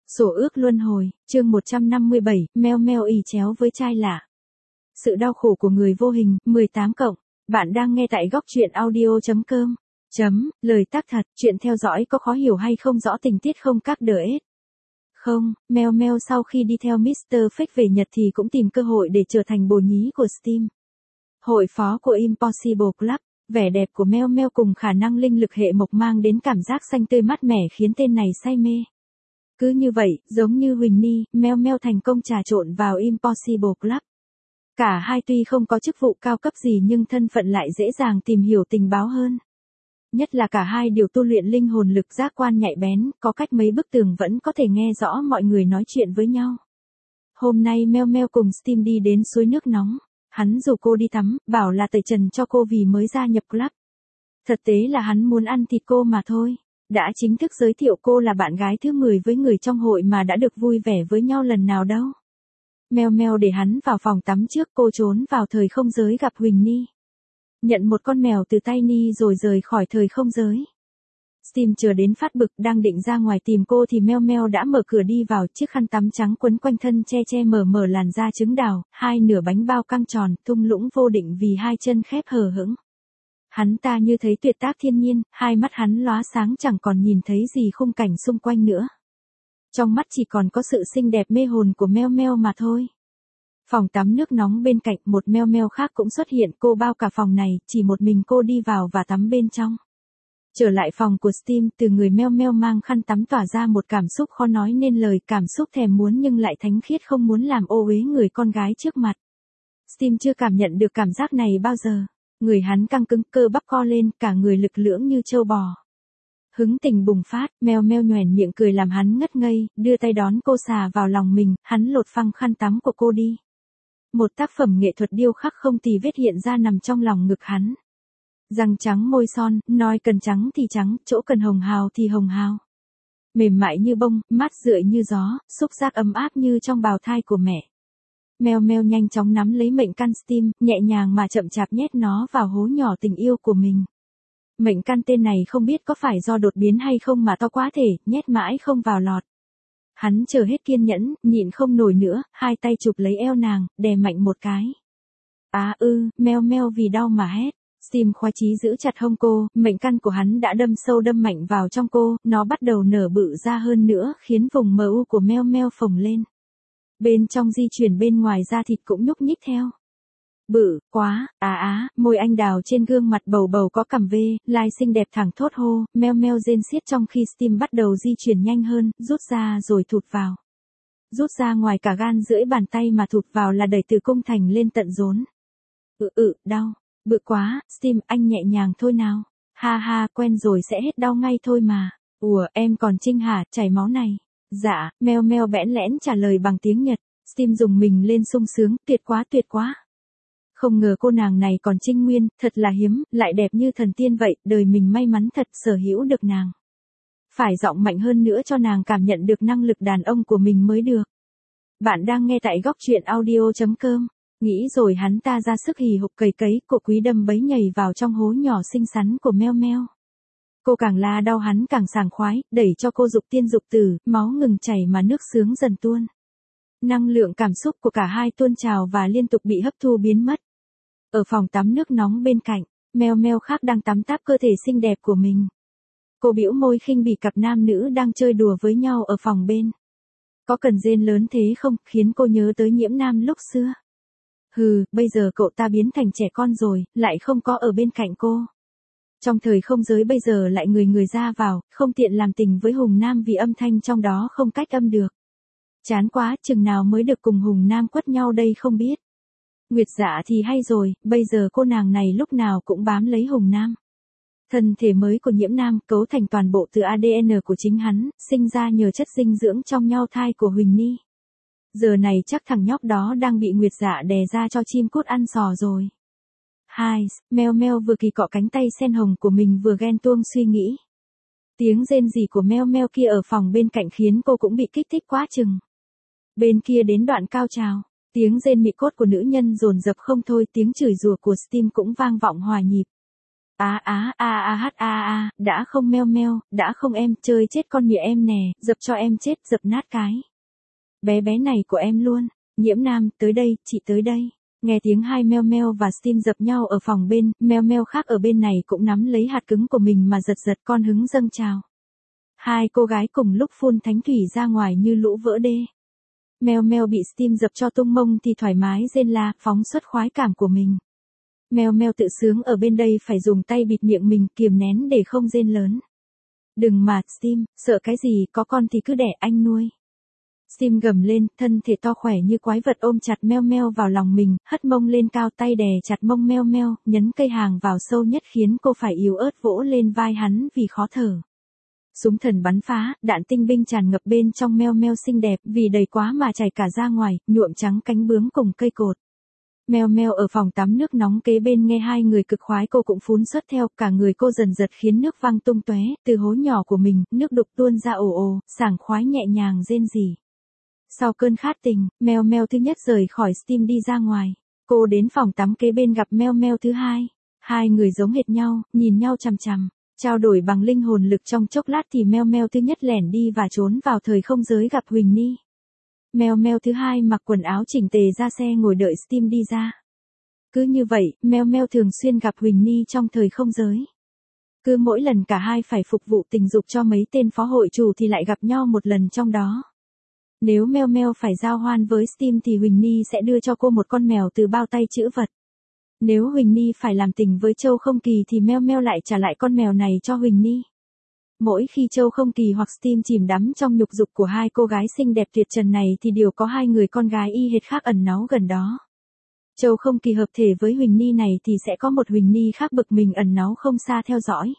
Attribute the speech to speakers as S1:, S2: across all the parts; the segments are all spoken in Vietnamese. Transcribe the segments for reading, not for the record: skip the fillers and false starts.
S1: Sổ ước luân hồi, chương 157, meo meo ì chéo với trai lạ. Sự đau khổ của người vô hình, 18 cộng. Bạn đang nghe tại góc truyện audio.com. Lời tác thật, chuyện theo dõi có khó hiểu hay không rõ tình tiết không các đỡ ết. Không, meo meo sau khi đi theo Mr. Fake về Nhật thì cũng tìm cơ hội để trở thành bồ nhí của Steam. Hội phó của Impossible Club, vẻ đẹp của meo meo cùng khả năng linh lực hệ mộc mang đến cảm giác xanh tươi mát mẻ khiến tên này say mê. Cứ như vậy, giống như Huỳnh Ni, meo meo thành công trà trộn vào Impossible Club. Cả hai tuy không có chức vụ cao cấp gì nhưng thân phận lại dễ dàng tìm hiểu tình báo hơn. Nhất là cả hai đều tu luyện linh hồn lực giác quan nhạy bén, có cách mấy bức tường vẫn có thể nghe rõ mọi người nói chuyện với nhau. Hôm nay meo meo cùng Steam đi đến suối nước nóng. Hắn rủ cô đi tắm, bảo là tẩy trần cho cô vì mới gia nhập club. Thực tế là hắn muốn ăn thịt cô mà thôi. Đã chính thức giới thiệu cô là bạn gái thứ 10 với người trong hội mà đã được vui vẻ với nhau lần nào đâu. Meo meo để hắn vào phòng tắm trước, cô trốn vào thời không giới gặp Huỳnh Ni. Nhận một con mèo từ tay Ni rồi rời khỏi thời không giới. Steam chờ đến phát bực đang định ra ngoài tìm cô thì meo meo đã mở cửa đi vào, chiếc khăn tắm trắng quấn quanh thân che che mờ làn da trứng đào, hai nửa bánh bao căng tròn, thung lũng vô định vì hai chân khép hờ hững. Hắn ta như thấy tuyệt tác thiên nhiên, hai mắt hắn lóa sáng chẳng còn nhìn thấy gì khung cảnh xung quanh nữa. Trong mắt chỉ còn có sự xinh đẹp mê hồn của meo meo mà thôi. Phòng tắm nước nóng bên cạnh, một meo meo khác cũng xuất hiện, cô bao cả phòng này, chỉ một mình cô đi vào và tắm bên trong. Trở lại phòng của Steam, từ người meo meo mang khăn tắm tỏa ra một cảm xúc khó nói nên lời, cảm xúc thèm muốn nhưng lại thánh khiết không muốn làm ô uế người con gái trước mặt. Steam chưa cảm nhận được cảm giác này bao giờ. Người hắn căng cứng, cơ bắp co lên, cả người lực lưỡng như trâu bò. Hứng tình bùng phát, meo meo nhoẻn miệng cười làm hắn ngất ngây, đưa tay đón cô xà vào lòng mình, hắn lột phăng khăn tắm của cô đi. Một tác phẩm nghệ thuật điêu khắc không tì vết hiện ra nằm trong lòng ngực hắn. Răng trắng môi son, nói cần trắng thì trắng, chỗ cần hồng hào thì hồng hào. Mềm mại như bông, mát rượi như gió, xúc giác ấm áp như trong bào thai của mẹ. Meo meo nhanh chóng nắm lấy mệnh căn Steam, nhẹ nhàng mà chậm chạp nhét nó vào hố nhỏ tình yêu của mình. Mệnh căn tên này không biết có phải do đột biến hay không mà to quá thể, nhét mãi không vào lọt. Hắn chờ hết kiên nhẫn, nhịn không nổi nữa, hai tay chụp lấy eo nàng, đè mạnh một cái. Meo meo vì đau mà hét. Steam khoái chí giữ chặt hông cô, mệnh căn của hắn đã đâm sâu đâm mạnh vào trong cô, nó bắt đầu nở bự ra hơn nữa khiến vùng mờ u của meo meo phồng lên. Bên trong di chuyển bên ngoài da thịt cũng nhúc nhích theo. Bự, quá, môi anh đào trên gương mặt bầu bầu có cằm vê, lai xinh đẹp thẳng thốt hô, meo meo rên xiết trong khi Steam bắt đầu di chuyển nhanh hơn, rút ra rồi thụt vào. Rút ra ngoài cả gan rưỡi bàn tay mà thụt vào là đẩy từ cung thành lên tận rốn. Đau. Bự quá, Steam, anh nhẹ nhàng thôi nào. Ha ha, quen rồi sẽ hết đau ngay thôi mà. Ủa, em còn trinh hả, chảy máu này. Dạ, meo meo bẽn lẽn trả lời bằng tiếng Nhật. Steam dùng mình lên sung sướng, tuyệt quá. Không ngờ cô nàng này còn trinh nguyên, thật là hiếm, lại đẹp như thần tiên vậy, đời mình may mắn thật sở hữu được nàng. Phải giọng mạnh hơn nữa cho nàng cảm nhận được năng lực đàn ông của mình mới được. Bạn đang nghe tại góc truyện audio.com. Nghĩ rồi hắn ta ra sức hì hục cầy cấy, cổ quý đâm bấy nhảy vào trong hố nhỏ xinh xắn của meo meo. Cô càng la đau hắn càng sảng khoái, đẩy cho cô dục tiên dục tử, máu ngừng chảy mà nước sướng dần tuôn. Năng lượng cảm xúc của cả hai tuôn trào và liên tục bị hấp thu biến mất. Ở phòng tắm nước nóng bên cạnh, meo meo khác đang tắm táp cơ thể xinh đẹp của mình. Cô bĩu môi khinh bỉ cặp nam nữ đang chơi đùa với nhau ở phòng bên. Có cần rên lớn thế không, khiến cô nhớ tới Nhiễm Nam lúc xưa. Bây giờ cậu ta biến thành trẻ con rồi, lại không có ở bên cạnh cô. Trong thời không giới bây giờ lại người ra vào, không tiện làm tình với Hùng Nam vì âm thanh trong đó không cách âm được. Chán quá, chừng nào mới được cùng Hùng Nam quất nhau đây không biết. Nguyệt Dạ thì hay rồi, bây giờ cô nàng này lúc nào cũng bám lấy Hùng Nam. Thân thể mới của Nhiễm Nam cấu thành toàn bộ từ ADN của chính hắn, sinh ra nhờ chất dinh dưỡng trong nhau thai của Huỳnh Ni. Giờ này chắc thằng nhóc đó đang bị Nguyệt Dạ đè ra cho chim cút ăn sò rồi. Meo meo vừa kỳ cọ cánh tay sen hồng của mình vừa ghen tuông suy nghĩ. Tiếng rên rỉ của meo meo kia ở phòng bên cạnh khiến cô cũng bị kích thích quá chừng. Bên kia đến đoạn cao trào, tiếng rên mị cốt của nữ nhân dồn dập không thôi, tiếng chửi rủa của Steam cũng vang vọng hòa nhịp. Đã không meo meo, đã không em, chơi chết con mẹ em nè, dập cho em chết, dập nát cái. Bé bé này của em luôn. Nhiễm Nam, tới đây, chị tới đây. Nghe tiếng hai meo meo và Steam dập nhau ở phòng bên, meo meo khác ở bên này cũng nắm lấy hạt cứng của mình mà giật giật, con hứng dâng trào. Hai cô gái cùng lúc phun thánh thủy ra ngoài như lũ vỡ đê. Meo meo bị Steam dập cho tung mông thì thoải mái rên la, phóng xuất khoái cảm của mình. Meo meo tự sướng ở bên đây phải dùng tay bịt miệng mình kiềm nén để không rên lớn. Đừng mà, Steam, sợ cái gì, có con thì cứ đẻ anh nuôi. Steam gầm lên, thân thể to khỏe như quái vật ôm chặt meo meo vào lòng mình, hất mông lên cao, tay đè chặt mông meo meo, nhấn cây hàng vào sâu nhất khiến cô phải yếu ớt vỗ lên vai hắn vì khó thở. Súng thần bắn phá, đạn tinh binh tràn ngập bên trong meo meo xinh đẹp, vì đầy quá mà chảy cả ra ngoài, nhuộm trắng cánh bướm cùng cây cột. Meo meo ở phòng tắm nước nóng kế bên nghe hai người cực khoái, cô cũng phún xuất theo, cả người cô dần giật khiến nước văng tung tóe, từ hố nhỏ của mình, nước đục tuôn ra ồ ồ, sảng khoái nhẹ nhàng rên rỉ. Sau cơn khát tình, meo meo thứ nhất rời khỏi Steam đi ra ngoài. Cô đến phòng tắm kế bên gặp meo meo thứ hai. Hai người giống hệt nhau, nhìn nhau chằm chằm. Trao đổi bằng linh hồn lực trong chốc lát thì meo meo thứ nhất lẻn đi và trốn vào thời không giới gặp Huỳnh Ni. Meo meo thứ hai mặc quần áo chỉnh tề ra xe ngồi đợi Steam đi ra. Cứ như vậy, meo meo thường xuyên gặp Huỳnh Ni trong thời không giới. Cứ mỗi lần cả hai phải phục vụ tình dục cho mấy tên phó hội chủ thì lại gặp nhau một lần trong đó. Nếu meo meo phải giao hoan với Steam thì Huỳnh Ni sẽ đưa cho cô một con mèo từ bao tay trữ vật. Nếu Huỳnh Ni phải làm tình với Châu Không Kỳ thì meo meo lại trả lại con mèo này cho Huỳnh Ni. Mỗi khi Châu Không Kỳ hoặc Steam chìm đắm trong nhục dục của hai cô gái xinh đẹp tuyệt trần này thì đều có hai người con gái y hệt khác ẩn náu gần đó. Châu Không Kỳ hợp thể với Huỳnh Ni này thì sẽ có một Huỳnh Ni khác bực mình ẩn náu không xa theo dõi.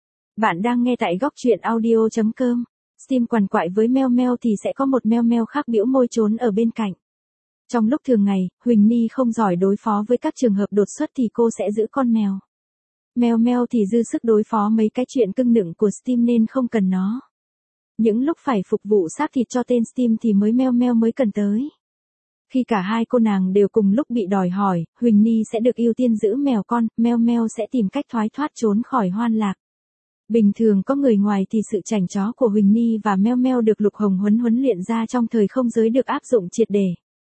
S1: Bạn đang nghe tại góc truyện audio.com. Steam quằn quại với meo meo thì sẽ có một meo meo khác bĩu môi trốn ở bên cạnh. Trong lúc thường ngày, Huỳnh Ni không giỏi đối phó với các trường hợp đột xuất thì cô sẽ giữ con mèo. Meo meo thì dư sức đối phó mấy cái chuyện cưng nựng của Steam nên không cần nó. Những lúc phải phục vụ xác thịt cho tên Steam thì meo meo mới cần tới. Khi cả hai cô nàng đều cùng lúc bị đòi hỏi, Huỳnh Ni sẽ được ưu tiên giữ mèo con, meo meo sẽ tìm cách thoái thoát trốn khỏi hoan lạc. Bình thường có người ngoài thì sự chảnh chó của Huỳnh Ni và meo meo được Lục Hồng huấn luyện ra trong thời không giới được áp dụng triệt để.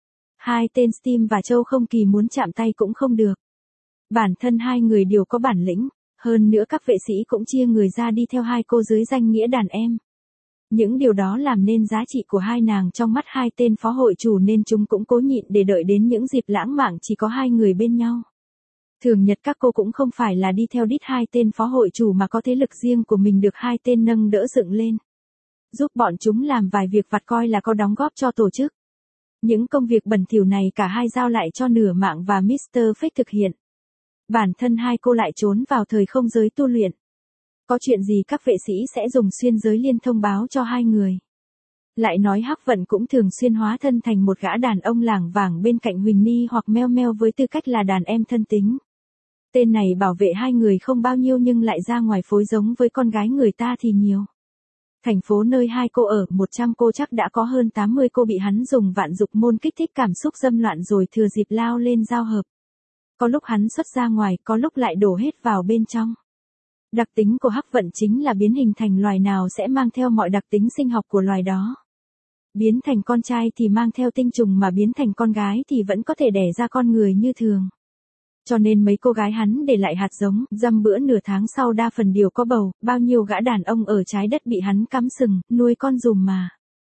S1: Hai tên Steam và Châu Không Kỳ muốn chạm tay cũng không được. Bản thân hai người đều có bản lĩnh, hơn nữa các vệ sĩ cũng chia người ra đi theo hai cô dưới danh nghĩa đàn em. Những điều đó làm nên giá trị của hai nàng trong mắt hai tên phó hội chủ nên chúng cũng cố nhịn để đợi đến những dịp lãng mạn chỉ có hai người bên nhau. Thường nhật các cô cũng không phải là đi theo đít hai tên phó hội chủ mà có thế lực riêng của mình được hai tên nâng đỡ dựng lên. Giúp bọn chúng làm vài việc vặt coi là có đóng góp cho tổ chức. Những công việc bẩn thỉu này cả hai giao lại cho Nửa Mạng và Mr. Fake thực hiện. Bản thân hai cô lại trốn vào thời không giới tu luyện. Có chuyện gì các vệ sĩ sẽ dùng xuyên giới liên thông báo cho hai người. Lại nói Hắc Vận cũng thường xuyên hóa thân thành một gã đàn ông lảng vảng bên cạnh Huỳnh Ni hoặc meo meo với tư cách là đàn em thân tính. Tên này bảo vệ hai người không bao nhiêu nhưng lại ra ngoài phối giống với con gái người ta thì nhiều. Thành phố nơi hai cô ở, 100 cô chắc đã có hơn 80 cô bị hắn dùng vạn dục môn kích thích cảm xúc dâm loạn rồi thừa dịp lao lên giao hợp. Có lúc hắn xuất ra ngoài, có lúc lại đổ hết vào bên trong. Đặc tính của Hắc Vận chính là biến hình thành loài nào sẽ mang theo mọi đặc tính sinh học của loài đó. Biến thành con trai thì mang theo tinh trùng mà biến thành con gái thì vẫn có thể đẻ ra con người như thường. Cho nên mấy cô gái hắn để lại hạt giống, dăm bữa nửa tháng sau đa phần đều có bầu, bao nhiêu gã đàn ông ở trái đất bị hắn cắm sừng, nuôi con dùm mà.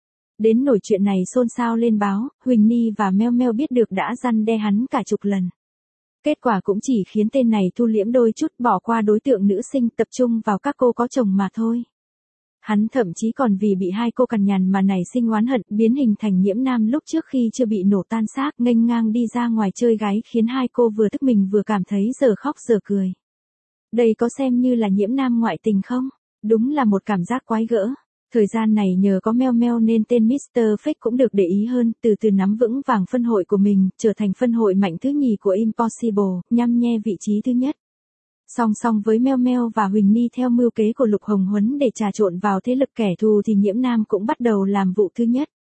S1: Đến nổi chuyện này xôn xao lên báo, Huỳnh Ni và meo meo biết được đã răn đe hắn cả chục lần. Kết quả cũng chỉ khiến tên này thu liễm đôi chút, bỏ qua đối tượng nữ sinh, tập trung vào các cô có chồng mà thôi. Hắn thậm chí còn vì bị hai cô cằn nhằn mà nảy sinh oán hận, biến hình thành Nhiễm Nam lúc trước khi chưa bị nổ tan xác, nghênh ngang đi ra ngoài chơi gái khiến hai cô vừa tức mình vừa cảm thấy giờ khóc giờ cười. Đây có xem như là Nhiễm Nam ngoại tình không? Đúng là một cảm giác quái gỡ. Thời gian này nhờ có meo meo nên tên Mr. Fake cũng được để ý hơn, từ từ nắm vững vàng phân hội của mình, trở thành phân hội mạnh thứ nhì của Impossible, nhăm nhe vị trí thứ nhất. Song song với meo meo và Huỳnh Ni theo mưu kế của Lục Hồng Huấn để trà trộn vào thế lực kẻ thù thì Nhiễm Nam cũng bắt đầu làm vụ thứ nhất.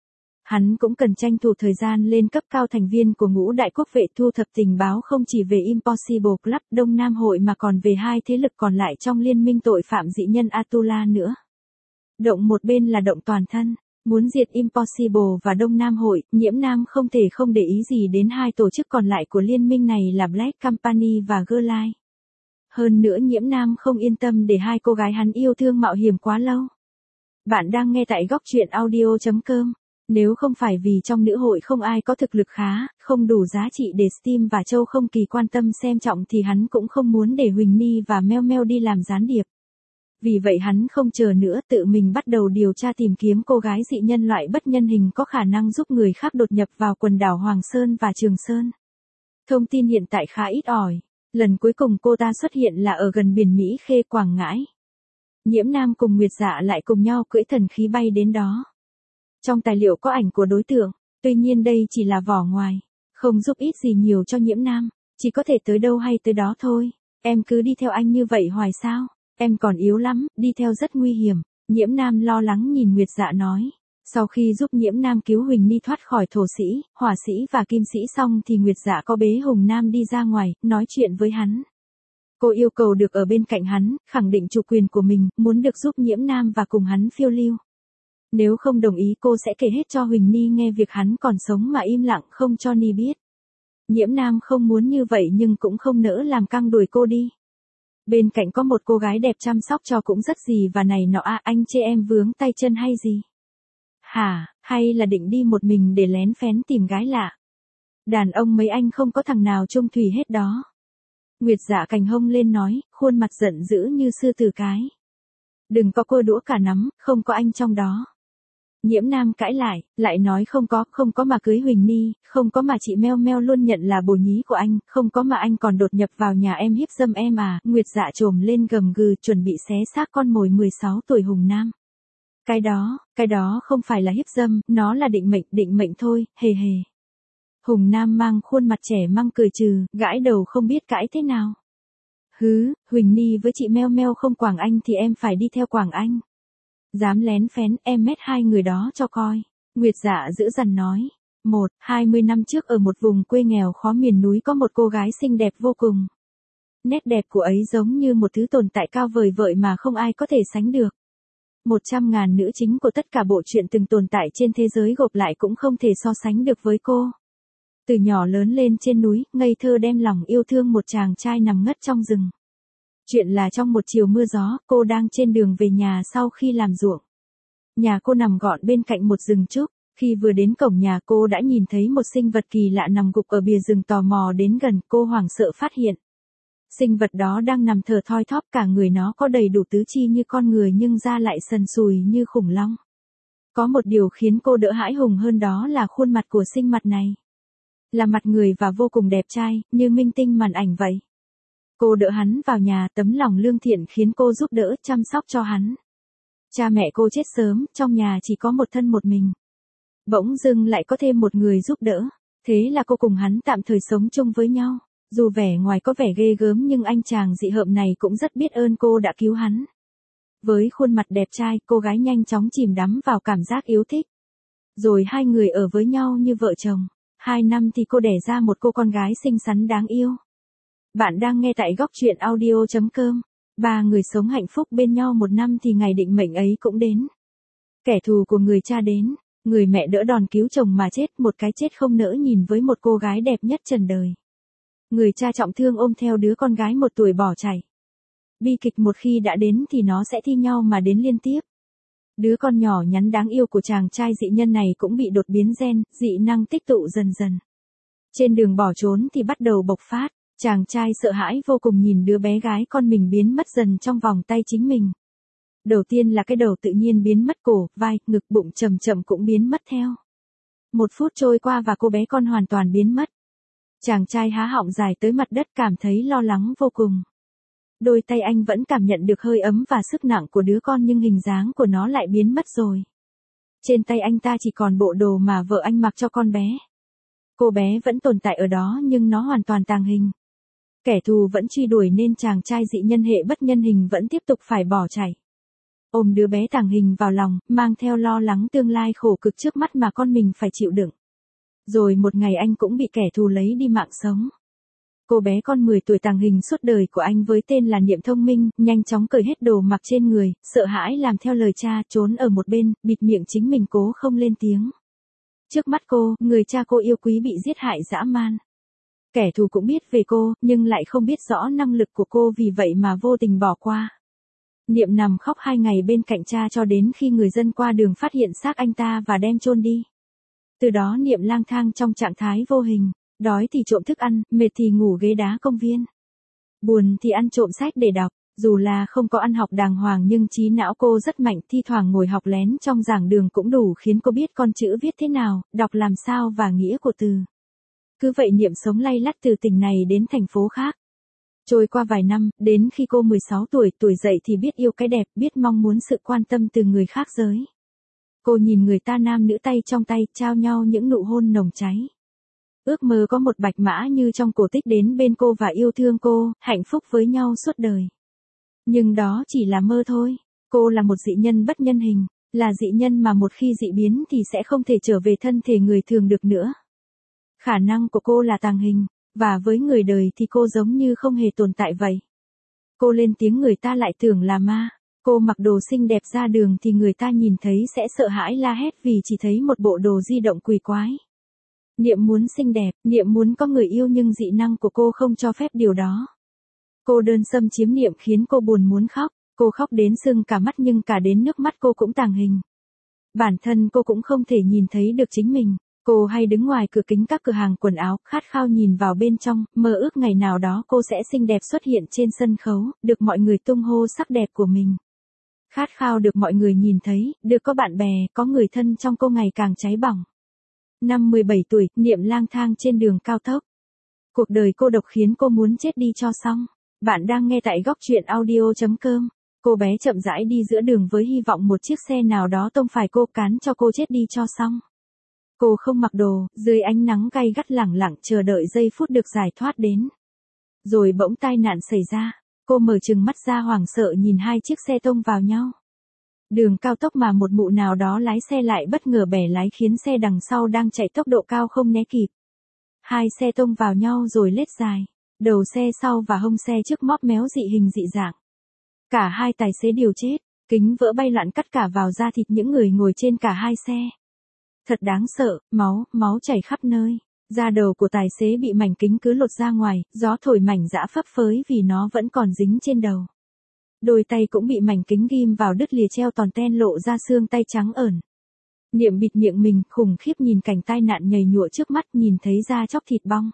S1: Hắn cũng cần tranh thủ thời gian lên cấp cao thành viên của ngũ đại quốc vệ thu thập tình báo không chỉ về Impossible Club Đông Nam Hội mà còn về hai thế lực còn lại trong liên minh tội phạm dị nhân Atula nữa. Động một bên là động toàn thân, muốn diệt Impossible và Đông Nam Hội, Nhiễm Nam không thể không để ý gì đến hai tổ chức còn lại của liên minh này là Black Company và Girlite. Hơn nữa Nhiễm Nam không yên tâm để hai cô gái hắn yêu thương mạo hiểm quá lâu. Bạn đang nghe tại góc truyện audio.com. Nếu không phải vì trong nữ hội không ai có thực lực khá, không đủ giá trị để Steam và Châu Không Kỳ quan tâm xem trọng thì hắn cũng không muốn để Huỳnh Ni và Meo Meo đi làm gián điệp. Vì vậy hắn không chờ nữa tự mình bắt đầu điều tra tìm kiếm cô gái dị nhân loại bất nhân hình có khả năng giúp người khác đột nhập vào quần đảo Hoàng Sơn và Trường Sơn. Thông tin hiện tại khá ít ỏi. Lần cuối cùng cô ta xuất hiện là ở gần biển Mỹ Khê Quảng Ngãi. Nhiễm Nam cùng Nguyệt Dạ lại cùng nhau cưỡi thần khí bay đến đó. Trong tài liệu có ảnh của đối tượng, tuy nhiên đây chỉ là vỏ ngoài, không giúp ích gì nhiều cho Nhiễm Nam, chỉ có thể tới đâu hay tới đó thôi. Em cứ đi theo anh như vậy hoài sao? Em còn yếu lắm, đi theo rất nguy hiểm. Nhiễm Nam lo lắng nhìn Nguyệt Dạ nói. Sau khi giúp Nhiễm Nam cứu Huỳnh Ni thoát khỏi thổ sĩ, hỏa sĩ và kim sĩ xong thì Nguyệt Dạ có bế Hùng Nam đi ra ngoài, nói chuyện với hắn. Cô yêu cầu được ở bên cạnh hắn, khẳng định chủ quyền của mình, muốn được giúp Nhiễm Nam và cùng hắn phiêu lưu. Nếu không đồng ý cô sẽ kể hết cho Huỳnh Ni nghe việc hắn còn sống mà im lặng không cho Ni biết. Nhiễm Nam không muốn như vậy nhưng cũng không nỡ làm căng đuổi cô đi. Bên cạnh có một cô gái đẹp chăm sóc cho cũng rất gì và này nọ anh chê em vướng tay chân hay gì? Hả, hay là định đi một mình để lén phén tìm gái lạ? Đàn ông mấy anh không có thằng nào chung thủy hết đó. Nguyệt Dạ cành hông lên nói, khuôn mặt giận dữ như sư tử cái. Đừng có cua đũa cả nắm, không có anh trong đó. Nhiễm Nam cãi lại nói không có mà cưới Huỳnh Ni, không có mà chị Meo Meo luôn nhận là bồ nhí của anh, không có mà anh còn đột nhập vào nhà em hiếp dâm em à. Nguyệt Dạ trồm lên gầm gừ chuẩn bị xé xác con mồi 16 tuổi Hùng Nam. Cái đó không phải là hiếp dâm, nó là định mệnh thôi, hề hề. Hùng Nam mang khuôn mặt trẻ măng cười trừ, gãi đầu không biết cãi thế nào. Hứ, Huỳnh Ni với chị Meo Meo không quảng anh thì em phải đi theo quảng anh. Dám lén phén em mét hai người đó cho coi. Nguyệt Dạ dữ dằn nói. 20 năm trước ở một vùng quê nghèo khó miền núi có một cô gái xinh đẹp vô cùng. Nét đẹp của ấy giống như một thứ tồn tại cao vời vợi mà không ai có thể sánh được. 100.000 nữ chính của tất cả bộ truyện từng tồn tại trên thế giới gộp lại cũng không thể so sánh được với cô. Từ nhỏ lớn lên trên núi, ngây thơ đem lòng yêu thương một chàng trai nằm ngất trong rừng. Chuyện là trong một chiều mưa gió, cô đang trên đường về nhà sau khi làm ruộng. Nhà cô nằm gọn bên cạnh một rừng trúc, khi vừa đến cổng nhà cô đã nhìn thấy một sinh vật kỳ lạ nằm gục ở bìa rừng tò mò đến gần, cô hoảng sợ phát hiện. Sinh vật đó đang nằm thở thoi thóp cả người nó có đầy đủ tứ chi như con người nhưng da lại sần sùi như khủng long. Có một điều khiến cô đỡ hãi hùng hơn đó là khuôn mặt của sinh vật này. Là mặt người và vô cùng đẹp trai, như minh tinh màn ảnh vậy. Cô đỡ hắn vào nhà, tấm lòng lương thiện khiến cô giúp đỡ, chăm sóc cho hắn. Cha mẹ cô chết sớm, trong nhà chỉ có một thân một mình. Bỗng dưng lại có thêm một người giúp đỡ, thế là cô cùng hắn tạm thời sống chung với nhau. Dù vẻ ngoài có vẻ ghê gớm nhưng anh chàng dị hợm này cũng rất biết ơn cô đã cứu hắn. Với khuôn mặt đẹp trai, cô gái nhanh chóng chìm đắm vào cảm giác yêu thích. Rồi hai người ở với nhau như vợ chồng. 2 năm thì cô đẻ ra một cô con gái xinh xắn đáng yêu. Bạn đang nghe tại góc truyện audio.com. Ba người sống hạnh phúc bên nhau 1 năm thì ngày định mệnh ấy cũng đến. Kẻ thù của người cha đến, người mẹ đỡ đòn cứu chồng mà chết, một cái chết không nỡ nhìn với một cô gái đẹp nhất trần đời. Người cha trọng thương ôm theo đứa con gái 1 tuổi bỏ chạy. Bi kịch một khi đã đến thì nó sẽ thi nhau mà đến liên tiếp. Đứa con nhỏ nhắn đáng yêu của chàng trai dị nhân này cũng bị đột biến gen, dị năng tích tụ dần dần. Trên đường bỏ trốn thì bắt đầu bộc phát, chàng trai sợ hãi vô cùng nhìn đứa bé gái con mình biến mất dần trong vòng tay chính mình. Đầu tiên là cái đầu tự nhiên biến mất, cổ, vai, ngực, bụng chậm chậm cũng biến mất theo. 1 phút trôi qua và cô bé con hoàn toàn biến mất. Chàng trai há họng dài tới mặt đất cảm thấy lo lắng vô cùng. Đôi tay anh vẫn cảm nhận được hơi ấm và sức nặng của đứa con nhưng hình dáng của nó lại biến mất rồi. Trên tay anh ta chỉ còn bộ đồ mà vợ anh mặc cho con bé. Cô bé vẫn tồn tại ở đó nhưng nó hoàn toàn tàng hình. Kẻ thù vẫn truy đuổi nên chàng trai dị nhân hệ bất nhân hình vẫn tiếp tục phải bỏ chạy. ôm đứa bé tàng hình vào lòng, mang theo lo lắng tương lai khổ cực trước mắt mà con mình phải chịu đựng. Rồi một ngày anh cũng bị kẻ thù lấy đi mạng sống. Cô bé con 10 tuổi tàng hình suốt đời của anh với tên là Niệm Thông Minh, nhanh chóng cởi hết đồ mặc trên người, sợ hãi làm theo lời cha, trốn ở một bên, bịt miệng chính mình cố không lên tiếng. Trước mắt cô, người cha cô yêu quý bị giết hại dã man. Kẻ thù cũng biết về cô, nhưng lại không biết rõ năng lực của cô, vì vậy mà vô tình bỏ qua. Niệm nằm khóc 2 ngày bên cạnh cha cho đến khi người dân qua đường phát hiện xác anh ta và đem chôn đi. Từ đó Niệm lang thang trong trạng thái vô hình, đói thì trộm thức ăn, mệt thì ngủ ghế đá công viên. Buồn thì ăn trộm sách để đọc, dù là không có ăn học đàng hoàng nhưng trí não cô rất mạnh, thi thoảng ngồi học lén trong giảng đường cũng đủ khiến cô biết con chữ viết thế nào, đọc làm sao và nghĩa của từ. Cứ vậy Niệm sống lay lắt từ tỉnh này đến thành phố khác. Trôi qua vài năm, đến khi cô 16 tuổi, tuổi dậy thì biết yêu cái đẹp, biết mong muốn sự quan tâm từ người khác giới. Cô nhìn người ta nam nữ tay trong tay, trao nhau những nụ hôn nồng cháy. Ước mơ có một bạch mã như trong cổ tích đến bên cô và yêu thương cô, hạnh phúc với nhau suốt đời. Nhưng đó chỉ là mơ thôi. Cô là một dị nhân bất nhân hình, là dị nhân mà một khi dị biến thì sẽ không thể trở về thân thể người thường được nữa. Khả năng của cô là tàng hình, và với người đời thì cô giống như không hề tồn tại vậy. Cô lên tiếng người ta lại tưởng là ma. Cô mặc đồ xinh đẹp ra đường thì người ta nhìn thấy sẽ sợ hãi la hét vì chỉ thấy một bộ đồ di động quỷ quái. Niệm muốn xinh đẹp, Niệm muốn có người yêu nhưng dị năng của cô không cho phép điều đó. Cô đơn xâm chiếm Niệm khiến cô buồn muốn khóc, cô khóc đến sưng cả mắt nhưng cả đến nước mắt cô cũng tàng hình. Bản thân cô cũng không thể nhìn thấy được chính mình. Cô hay đứng ngoài cửa kính các cửa hàng quần áo, khát khao nhìn vào bên trong, mơ ước ngày nào đó cô sẽ xinh đẹp xuất hiện trên sân khấu, được mọi người tung hô sắc đẹp của mình. Khát khao được mọi người nhìn thấy, được có bạn bè, có người thân trong cô ngày càng cháy bỏng. Năm 17 tuổi, Niệm lang thang trên đường cao tốc. Cuộc đời cô độc khiến cô muốn chết đi cho xong. Bạn đang nghe tại góc truyện audio.com. Cô bé chậm rãi đi giữa đường với hy vọng một chiếc xe nào đó tông phải cô, cán cho cô chết đi cho xong. Cô không mặc đồ, dưới ánh nắng gay gắt lẳng lặng chờ đợi giây phút được giải thoát đến. Rồi bỗng tai nạn xảy ra, cô mở trừng mắt ra hoảng sợ nhìn hai chiếc xe tông vào nhau. Đường cao tốc mà một mụ nào đó lái xe lại bất ngờ bẻ lái khiến xe đằng sau đang chạy tốc độ cao không né kịp. Hai xe tông vào nhau rồi lết dài, đầu xe sau và hông xe trước móp méo dị hình dị dạng. Cả hai tài xế đều chết, kính vỡ bay loạn cắt cả vào da thịt những người ngồi trên cả hai xe. Thật đáng sợ, máu chảy khắp nơi. Da đầu của tài xế bị mảnh kính cứ lột ra ngoài, gió thổi mảnh giã phấp phới vì nó vẫn còn dính trên đầu. Đôi tay cũng bị mảnh kính ghim vào đứt lìa treo toàn ten lộ ra xương tay trắng ởn. Niệm bịt miệng mình, khủng khiếp nhìn cảnh tai nạn nhầy nhụa trước mắt, nhìn thấy da chóc thịt bong.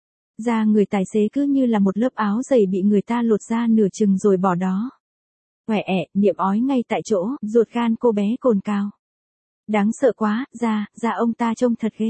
S1: Da người tài xế cứ như là một lớp áo dày bị người ta lột ra nửa chừng rồi bỏ đó. Quẻ ẹ, Niệm ói ngay tại chỗ, ruột gan cô bé cồn cào. Đáng sợ quá, da ông ta trông thật ghê.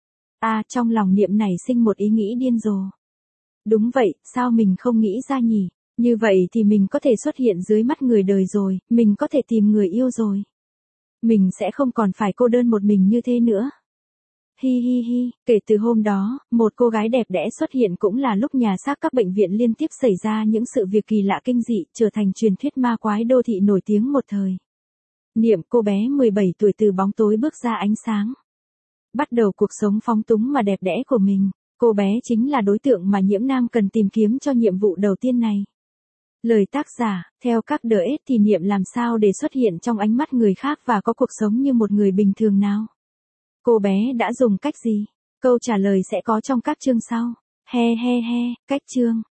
S1: Trong lòng Niệm nảy sinh một ý nghĩ điên rồ. Đúng vậy, sao mình không nghĩ ra nhỉ? Như vậy thì mình có thể xuất hiện dưới mắt người đời rồi, mình có thể tìm người yêu rồi. Mình sẽ không còn phải cô đơn một mình như thế nữa. Hi hi hi, kể từ hôm đó, một cô gái đẹp đẽ xuất hiện cũng là lúc nhà xác các bệnh viện liên tiếp xảy ra những sự việc kỳ lạ kinh dị, trở thành truyền thuyết ma quái đô thị nổi tiếng một thời. Niệm, cô bé 17 tuổi từ bóng tối bước ra ánh sáng. Bắt đầu cuộc sống phóng túng mà đẹp đẽ của mình. Cô bé chính là đối tượng mà Nhiễm Nam cần tìm kiếm cho nhiệm vụ đầu tiên này. Lời tác giả, theo các DS thì Niệm làm sao để xuất hiện trong ánh mắt người khác và có cuộc sống như một người bình thường nào? Cô bé đã dùng cách gì? Câu trả lời sẽ có trong các chương sau. He he he, cách chương.